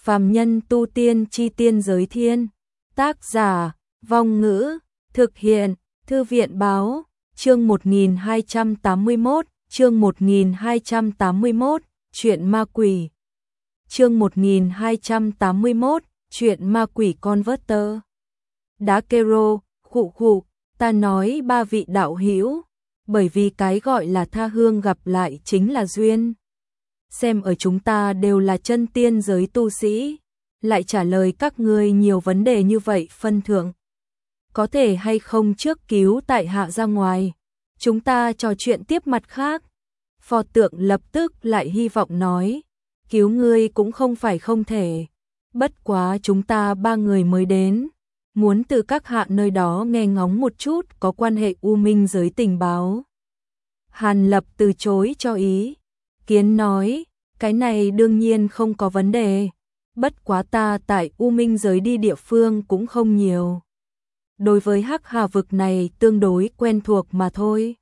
Phàm nhân tu tiên chi tiên giới thiên. Tác giả, Vong Ngữ, thực hiện, Thư viện báo, chương 1281, chương 1281, chuyện ma quỷ. Chương 1281, chuyện ma quỷ Converter. Đá kero, khụ, ta nói ba vị đạo hữu, bởi vì cái gọi là tha hương gặp lại chính là duyên. Xem ở chúng ta đều là chân tiên giới tu sĩ, lại trả lời các ngươi nhiều vấn đề như vậy phân thượng. Có thể hay không trước cứu tại hạ ra ngoài, chúng ta trò chuyện tiếp mặt khác. Pho tượng lập tức lại hy vọng nói, cứu ngươi cũng không phải không thể, bất quá chúng ta ba người mới đến, muốn từ các hạ nơi đó nghe ngóng một chút có quan hệ U Minh giới tình báo. Hàn Lập từ chối cho ý kiến nói, cái này đương nhiên không có vấn đề, bất quá ta tại U Minh giới đi địa phương cũng không nhiều. Đối với Hắc Hà vực này tương đối quen thuộc mà thôi.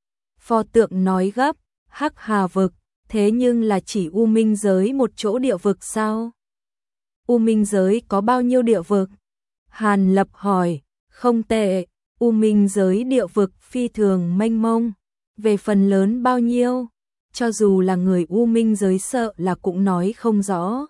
Pho tượng nói gấp, Hắc Hà vực, thế nhưng là chỉ U Minh giới một chỗ địa vực sao? U Minh giới có bao nhiêu địa vực? Hàn Lập hỏi, không tệ, U Minh giới địa vực phi thường mênh mông, về phần lớn bao nhiêu, cho dù là người U Minh giới sợ là cũng nói không rõ.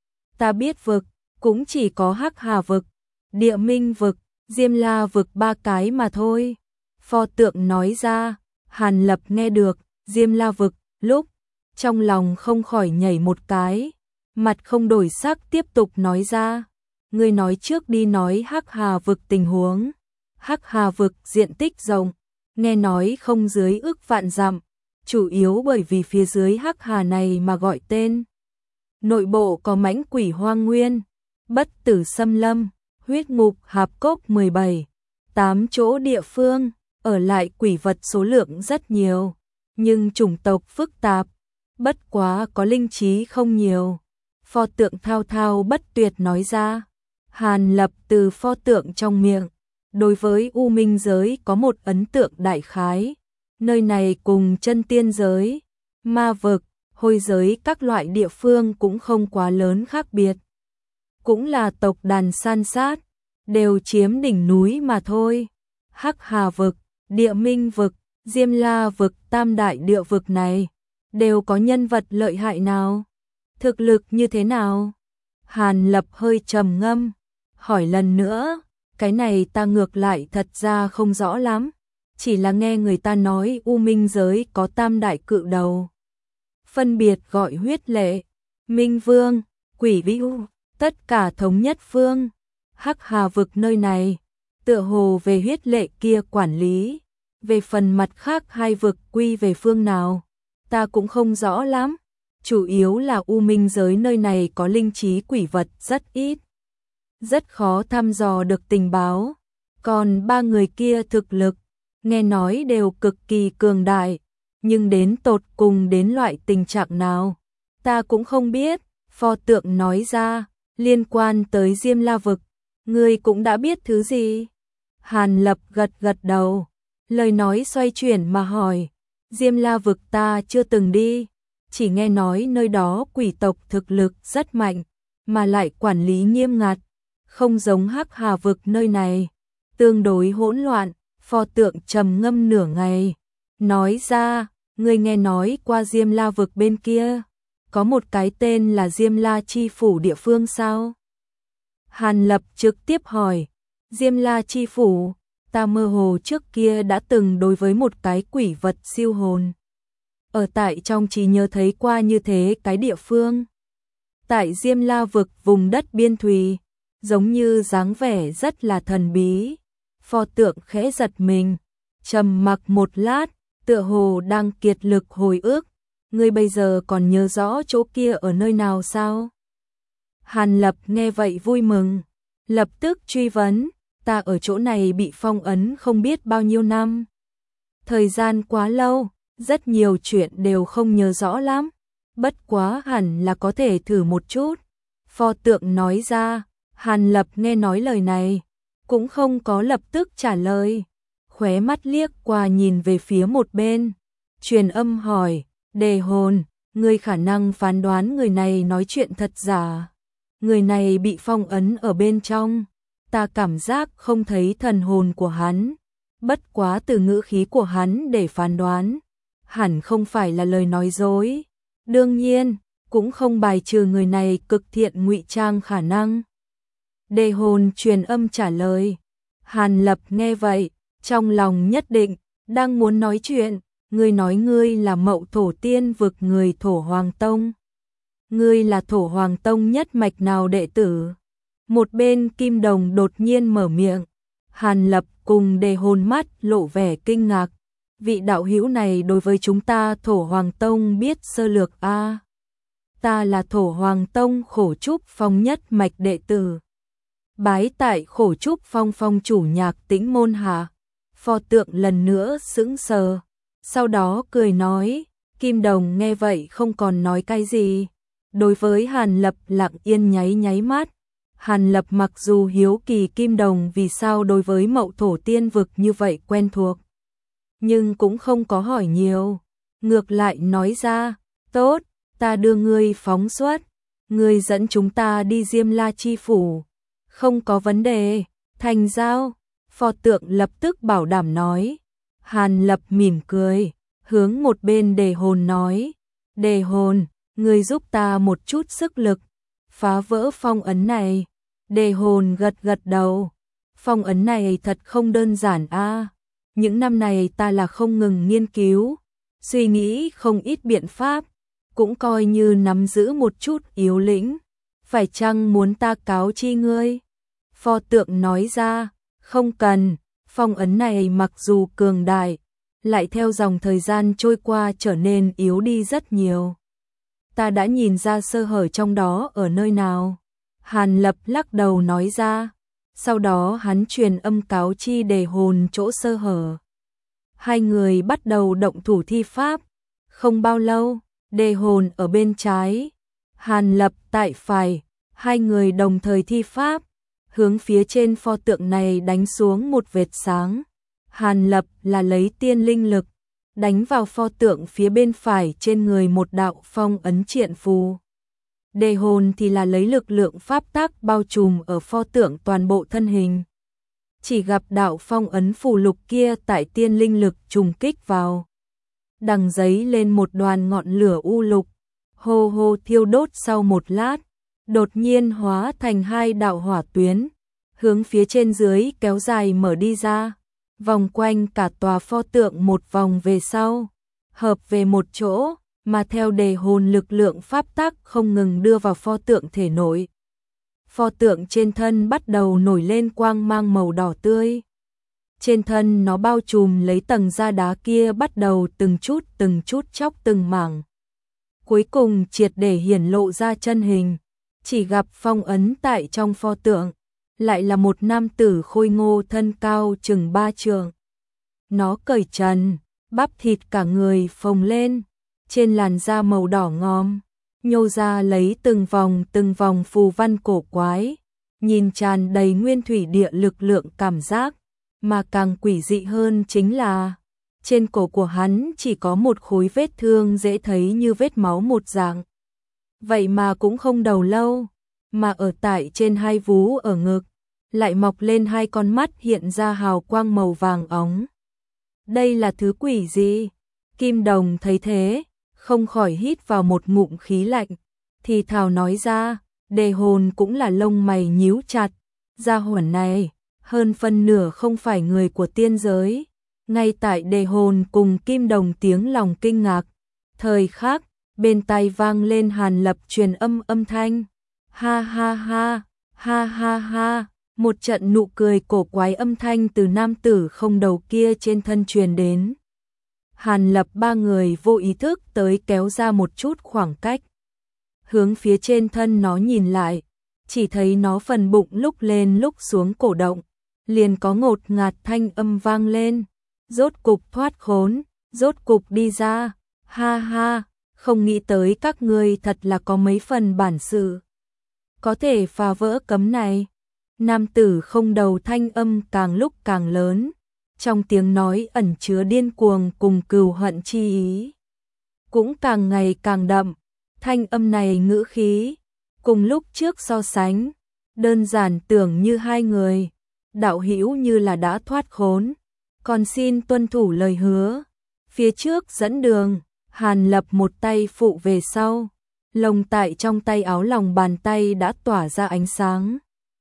Ta biết vực, cũng chỉ có Hắc Hà vực, Địa Minh vực, Diêm La vực ba cái mà thôi. Pho tượng nói ra, Hàn Lập nghe được, Diêm La vực, lúc, trong lòng không khỏi nhảy một cái, mặt không đổi sắc tiếp tục nói ra. Ngươi nói trước đi nói Hắc Hà vực tình huống. Hắc Hà vực diện tích rộng, nghe nói không dưới ước vạn dặm, chủ yếu bởi vì phía dưới Hắc Hà này mà gọi tên. Nội bộ có mãnh quỷ hoang nguyên, bất tử xâm lâm, huyết ngục hạp cốc 17, 8 chỗ địa phương, ở lại quỷ vật số lượng rất nhiều, nhưng chủng tộc phức tạp, bất quá có linh trí không nhiều. Pho tượng thao thao bất tuyệt nói ra. Hàn Lập từ pho tượng trong miệng, đối với U Minh giới có một ấn tượng đại khái, nơi này cùng chân tiên giới, ma vực, hôi giới các loại địa phương cũng không quá lớn khác biệt. Cũng là tộc đàn san sát, đều chiếm đỉnh núi mà thôi. Hắc Hà vực, Địa Minh vực, Diêm La vực tam đại địa vực này, đều có nhân vật lợi hại nào? Thực lực như thế nào? Hàn Lập hơi trầm ngâm, hỏi lần nữa, cái này ta ngược lại thật ra không rõ lắm, chỉ là nghe người ta nói U Minh giới có tam đại cự đầu. Phân biệt gọi huyết lệ, Minh Vương, Quỷ Vưu, tất cả thống nhất phương. Hắc Hà vực nơi này, tựa hồ về huyết lệ kia quản lý, về phần mặt khác hai vực quy về phương nào, ta cũng không rõ lắm. Chủ yếu là U Minh giới nơi này có linh trí quỷ vật rất ít, rất khó thăm dò được tình báo. Còn ba người kia thực lực, nghe nói đều cực kỳ cường đại, nhưng đến tột cùng đến loại tình trạng nào, ta cũng không biết. Pho tượng nói ra, liên quan tới Diêm La vực, ngươi cũng đã biết thứ gì? Hàn Lập gật gật đầu, lời nói xoay chuyển mà hỏi, Diêm La vực ta chưa từng đi, chỉ nghe nói nơi đó quỷ tộc thực lực rất mạnh, mà lại quản lý nghiêm ngặt, không giống Hắc Hà vực nơi này, tương đối hỗn loạn. Pho tượng trầm ngâm nửa ngày, nói ra, ngươi nghe nói qua Diêm La vực bên kia, có một cái tên là Diêm La chi phủ địa phương sao? Hàn Lập trực tiếp hỏi, Diêm La chi phủ, ta mơ hồ trước kia đã từng đối với một cái quỷ vật siêu hồn. Ở tại trong trí nhớ thấy qua như thế cái địa phương. Tại Diêm La vực vùng đất biên thùy, giống như dáng vẻ rất là thần bí. Pho tượng khẽ giật mình, trầm mặc một lát, tựa hồ đang kiệt lực hồi ức. Ngươi bây giờ còn nhớ rõ chỗ kia ở nơi nào sao? Hàn Lập nghe vậy vui mừng, lập tức truy vấn, ta ở chỗ này bị phong ấn không biết bao nhiêu năm. Thời gian quá lâu, rất nhiều chuyện đều không nhớ rõ lắm, bất quá hẳn là có thể thử một chút. Pho tượng nói ra. Hàn Lập nghe nói lời này, cũng không có lập tức trả lời, khóe mắt liếc qua nhìn về phía một bên, truyền âm hỏi, Đề Hồn, ngươi khả năng phán đoán người này nói chuyện thật giả. người này bị phong ấn ở bên trong, ta cảm giác không thấy thần hồn của hắn, bất quá từ ngữ khí của hắn để phán đoán, hẳn không phải là lời nói dối. Đương nhiên, cũng không bài trừ người này cực thiện ngụy trang khả năng. Đề hồn truyền âm trả lời. Hàn Lập nghe vậy, trong lòng nhất định, đang muốn nói chuyện, ngươi nói ngươi là Mậu Thổ Tiên vực người Thổ Hoàng Tông. Ngươi là Thổ Hoàng Tông nhất mạch nào đệ tử? Một bên Kim Đồng đột nhiên mở miệng. Hàn Lập cùng Đề hồn mắt lộ vẻ kinh ngạc. Vị đạo hữu này đối với chúng ta Thổ Hoàng Tông biết sơ lược a. Ta là Thổ Hoàng Tông Khổ Trúc Phong nhất mạch đệ tử. Bái tại Khổ Trúc Phong phong chủ Nhạc Tĩnh môn hạ. Pho tượng lần nữa sững sờ. Sau đó cười nói, Kim Đồng nghe vậy không còn nói cái gì. Đối với Hàn Lập lặng yên nháy nháy mắt. Hàn Lập mặc dù hiếu kỳ Kim Đồng vì sao đối với Mậu Thổ Tiên vực như vậy quen thuộc, nhưng cũng không có hỏi nhiều. Ngược lại nói ra, tốt, ta đưa ngươi phóng xuất, ngươi dẫn chúng ta đi Diêm La Chi Phủ. Không có vấn đề, thành giao. Pho tượng lập tức bảo đảm nói. Hàn Lập mỉm cười, hướng một bên Đề hồn nói. Đề hồn, ngươi giúp ta một chút sức lực, phá vỡ phong ấn này. Đề hồn gật gật đầu. Phong ấn này thật không đơn giản a. Những năm này ta là không ngừng nghiên cứu, suy nghĩ không ít biện pháp, cũng coi như nắm giữ một chút yếu lĩnh. Phải chăng muốn ta cáo chi ngươi? Pho tượng nói ra, không cần, phong ấn này mặc dù cường đại, lại theo dòng thời gian trôi qua trở nên yếu đi rất nhiều. Ta đã nhìn ra sơ hở trong đó ở nơi nào. Hàn Lập lắc đầu nói ra. Sau đó hắn truyền âm cáo chi Đề hồn chỗ sơ hở. Hai người bắt đầu động thủ thi pháp. Không bao lâu, Đề hồn ở bên trái, Hàn Lập tại phải, hai người đồng thời thi pháp, hướng phía trên pho tượng này đánh xuống một vệt sáng. Hàn Lập là lấy tiên linh lực, đánh vào pho tượng phía bên phải trên người một đạo phong ấn triện phù. Đề hồn thì là lấy lực lượng pháp tắc bao trùm ở pho tượng toàn bộ thân hình. Chỉ gặp đạo phong ấn phù lục kia tại tiên linh lực trùng kích vào, đằng giấy lên một đoàn ngọn lửa u lục, hô hô thiêu đốt sau một lát, đột nhiên hóa thành hai đạo hỏa tuyến, hướng phía trên dưới kéo dài mở đi ra, vòng quanh cả tòa pho tượng một vòng về sau, hợp về một chỗ, mà theo Đề hồn lực lượng pháp tắc không ngừng đưa vào pho tượng thể nội. Pho tượng trên thân bắt đầu nổi lên quang mang màu đỏ tươi. Trên thân nó bao trùm lấy tầng da đá kia bắt đầu từng chút chóc từng mảng. Cuối cùng triệt để hiển lộ ra chân hình, chỉ gặp phong ấn tại trong pho tượng, lại là một nam tử khôi ngô thân cao chừng 3 trượng. Nó cởi trần, bắp thịt cả người phồng lên, trên làn da màu đỏ ngòm, nhô ra lấy từng vòng phù văn cổ quái, nhìn tràn đầy nguyên thủy địa lực lượng cảm giác, mà càng quỷ dị hơn chính là trên cổ của hắn chỉ có một khối vết thương dễ thấy như vết máu một dạng. Vậy mà cũng không đầu lâu, mà ở tại trên hai vú ở ngực, lại mọc lên hai con mắt hiện ra hào quang màu vàng óng. Đây là thứ quỷ gì? Kim Đồng thấy thế, không khỏi hít vào một ngụm khí lạnh, thì thào nói ra. Đề hồn cũng là lông mày nhíu chặt, gia hỏa này, hơn phân nửa không phải người của tiên giới. Ngay tại Đề hồn cùng Kim Đồng tiếng lòng kinh ngạc, thời khắc, bên tai vang lên Hàn Lập truyền âm thanh. Ha ha ha, ha ha ha, một trận nụ cười cổ quái âm thanh từ nam tử không đầu kia trên thân truyền đến. Hàn Lập ba người vô ý thức tới kéo ra một chút khoảng cách. Hướng phía trên thân nó nhìn lại, chỉ thấy nó phần bụng lúc lên lúc xuống cổ động, liền có ngột ngạt thanh âm vang lên. Rốt cục thoát khốn, rốt cục đi ra, ha ha, không nghĩ tới các ngươi thật là có mấy phần bản sự. Có thể phá vỡ cấm này. Nam tử không đầu thanh âm càng lúc càng lớn, trong tiếng nói ẩn chứa điên cuồng cùng cừu hận chi ý. Cũng càng ngày càng đậm, thanh âm này ngữ khí, Cùng lúc trước so sánh, đơn giản tưởng như hai người, đạo hữu như là đã thoát khốn, còn xin tuân thủ lời hứa. Phía trước dẫn đường, Hàn Lập một tay phụ về sau, lồng tại trong tay áo lòng bàn tay đã tỏa ra ánh sáng.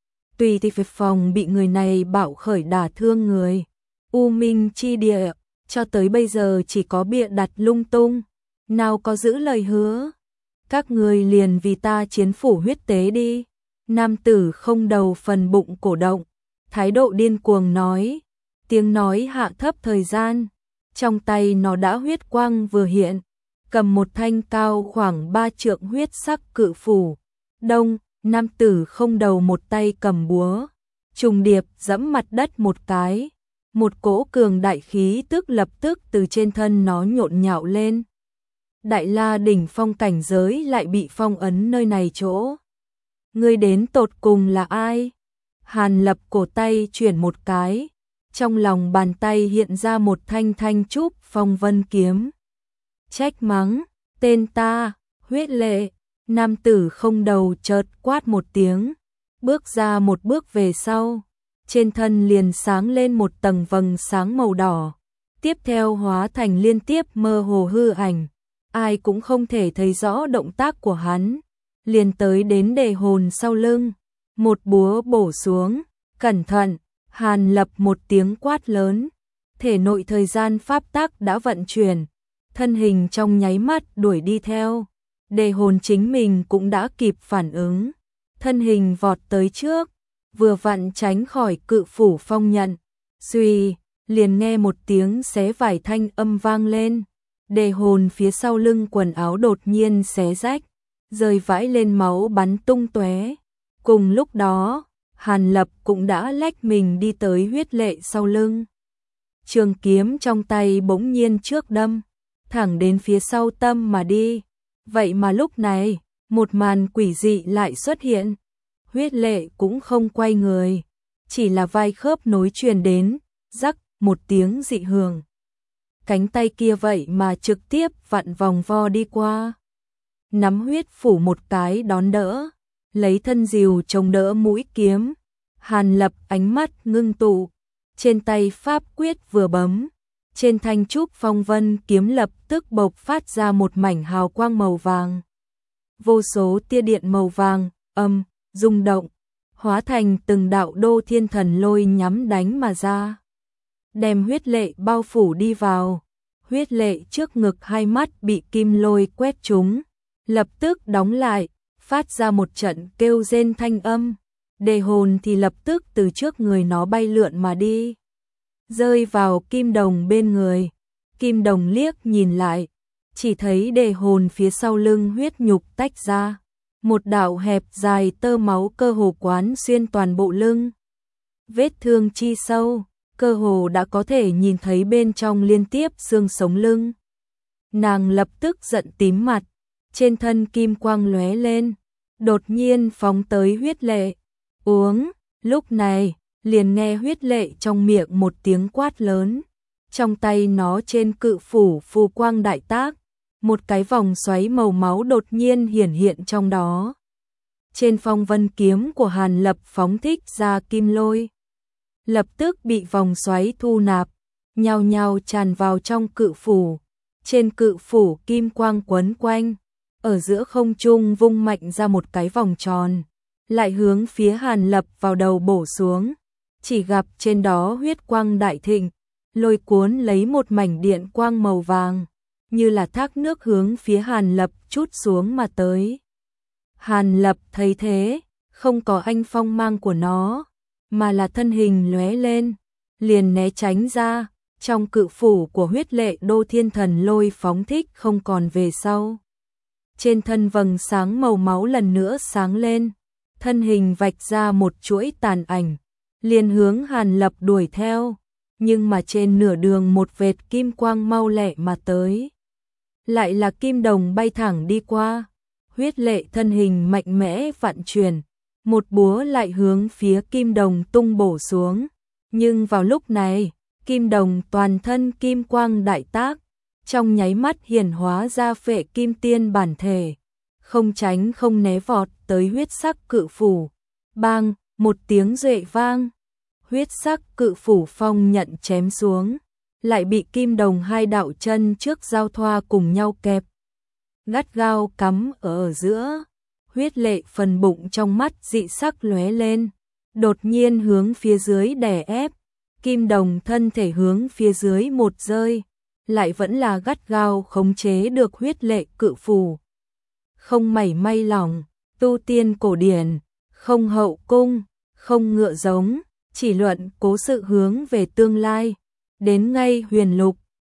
Tùy thì phòng bị người này bạo khởi đả thương người. U Minh chi địa, cho tới bây giờ chỉ có bịa đặt lung tung, nào có giữ lời hứa. Các người liền vì ta chiến phủ huyết tế đi. Nam tử không đầu phần bụng cổ động, thái độ điên cuồng nói, tiếng nói hạ thấp thời gian. Trong tay nó đã huyết quang vừa hiện, cầm một thanh cao khoảng 3 trượng huyết sắc cự phủ. Đông, nam tử không đầu một tay cầm búa, trùng điệp giẫm mặt đất một cái. Một cỗ cường đại khí tức lập tức từ trên thân nó nhộn nhạo lên. Đại La đỉnh phong cảnh giới lại bị phong ấn nơi này chỗ. Ngươi đến tột cùng là ai? Hàn Lập cổ tay chuyển một cái, trong lòng bàn tay hiện ra một thanh thanh trúc phong vân kiếm. Trách mắng, tên ta, huyết lệ. Nam tử không đầu chợt quát một tiếng, bước ra một bước về sau, trên thân liền sáng lên một tầng vầng sáng màu đỏ, tiếp theo hóa thành liên tiếp mơ hồ hư ảnh, ai cũng không thể thấy rõ động tác của hắn, liền tới đến đề hồn sau lưng, một búa bổ xuống, cẩn thận. Hàn Lập một tiếng quát lớn, thể nội thời gian pháp tắc đã vận chuyển, thân hình trong nháy mắt đuổi đi theo. Đề hồn chính mình cũng đã kịp phản ứng, thân hình vọt tới trước, vừa vặn tránh khỏi cự phủ phong nhận. Xuy, liền nghe một tiếng xé vải thanh âm vang lên, đề hồn phía sau lưng quần áo đột nhiên xé rách, rơi vãi lên máu bắn tung tóe. Cùng lúc đó, Hàn Lập cũng đã lách mình đi tới huyết lệ sau lưng. Trường kiếm trong tay bỗng nhiên trước đâm, thẳng đến phía sau tâm mà đi. Vậy mà lúc này, một màn quỷ dị lại xuất hiện. Huyết lệ cũng không quay người, chỉ là vai khớp nối truyền đến, rắc một tiếng dị hưởng. Cánh tay kia vậy mà trực tiếp vặn vòng vo đi qua. Nắm huyết phủ một cái đón đỡ, lấy thân rìu chống đỡ mũi kiếm. Hàn Lập ánh mắt ngưng tụ, trên tay pháp quyết vừa bấm, trên thanh trúc phong vân kiếm lập tức bộc phát ra một mảnh hào quang màu vàng. Vô số tia điện màu vàng rung động, hóa thành từng đạo đô thiên thần lôi nhắm đánh mà ra, đem huyết lệ bao phủ đi vào. Huyết lệ trước ngực hai mắt bị kim lôi quét trúng, lập tức đóng lại, phát ra một trận kêu rên thanh âm. Đề hồn thì lập tức từ trước người nó bay lượn mà đi, rơi vào Kim Đồng bên người. Kim Đồng liếc nhìn lại, chỉ thấy đề hồn phía sau lưng huyết nhục tách ra, một đạo hẹp dài tơ máu cơ hồ quán xuyên toàn bộ lưng. Vết thương chi sâu, cơ hồ đã có thể nhìn thấy bên trong liên tiếp xương sống lưng. Nàng lập tức giận tím mặt, trên thân kim quang lóe lên, đột nhiên phóng tới huyết lệ. Uống, lúc này, liền nghe huyết lệ trong miệng một tiếng quát lớn. Trong tay nó trên cự phủ phù quang đại tác, một cái vòng xoáy màu máu đột nhiên hiển hiện trong đó. Trên phong vân kiếm của Hàn Lập phóng thích ra kim lôi, lập tức bị vòng xoáy thu nạp, nhao nhao tràn vào trong cự phủ. Trên cự phủ kim quang quấn quanh, ở giữa không trung vung mạnh ra một cái vòng tròn, lại hướng phía Hàn Lập vào đầu bổ xuống. Chỉ gặp trên đó huyết quang đại thịnh, lôi cuốn lấy một mảnh điện quang màu vàng, như là thác nước hướng phía Hàn Lập trút xuống mà tới. Hàn Lập thấy thế, không có anh phong mang của nó, mà là thân hình lóe lên, liền né tránh ra. Trong cự phủ của huyết lệ đô thiên thần lôi phóng thích không còn về sau. Trên thân vầng sáng màu máu lần nữa sáng lên, thân hình vạch ra một chuỗi tàn ảnh, liền hướng Hàn Lập đuổi theo, nhưng mà trên nửa đường một vệt kim quang mau lẹ mà tới. Lại là kim đồng bay thẳng đi qua, huyết lệ thân hình mạnh mẽ vặn chuyển, một búa lại hướng phía kim đồng tung bổ xuống, nhưng vào lúc này, kim đồng toàn thân kim quang đại tác, trong nháy mắt hiển hóa ra phệ kim tiên bản thể, không tránh không né vọt tới huyết sắc cự phủ. Bang, một tiếng duệ vang, huyết sắc cự phủ phong nhận chém xuống, lại bị Kim Đồng hai đạo chân trước giao thoa cùng nhau kẹp, gắt gao cắm ở giữa. Huyết lệ phần bụng trong mắt dị sắc lóe lên, đột nhiên hướng phía dưới đè ép. Kim Đồng thân thể hướng phía dưới một rơi, lại vẫn là gắt gao khống chế được huyết lệ cự phù. Không mảy may lỏng, tu tiên cổ điển, không hậu cung, không ngựa giống, chỉ luận cố sự hướng về tương lai. Đến ngay huyền lục,